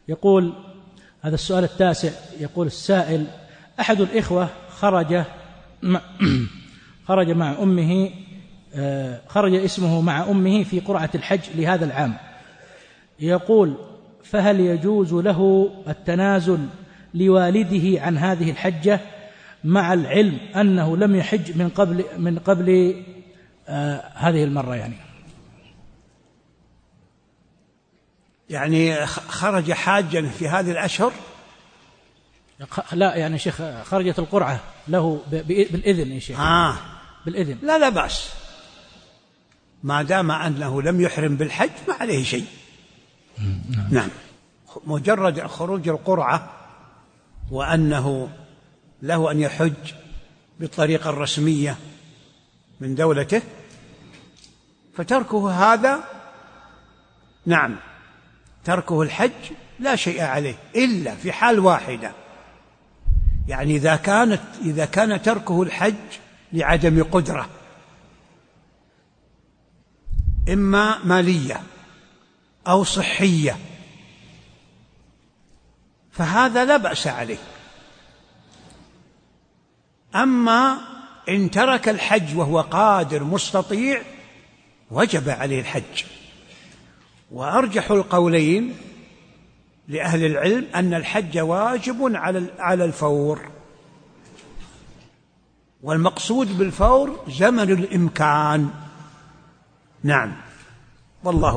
يقول هذا السؤال التاسع، يقول السائل: أحد الإخوة خرج مع أمه، خرج اسمه مع أمه في قرعة الحج لهذا العام، يقول: فهل يجوز له التنازل لوالده عن هذه الحجة مع العلم أنه لم يحج من قبل هذه المرة؟ يعني خرج حاجا في هذه الأشهر؟ لا شيخ، خرجت القرعة له بالإذن يا شيخ. بالإذن، لا بأس، ما دام أنه لم يحرم بالحج ما عليه شيء. نعم، مجرد خروج القرعة وأنه له أن يحج بالطريقة الرسمية من دولته، فتركه هذا، نعم، تركه الحج لا شيء عليه إلا في حال واحدة، يعني إذا كان تركه الحج لعدم قدرة، إما مالية أو صحية، فهذا لا بأس عليه. أما إن ترك الحج وهو قادر مستطيع وجب عليه الحج. وأرجح القولين لأهل العلم أن الحج واجب على الفور، والمقصود بالفور زمن الإمكان. نعم، والله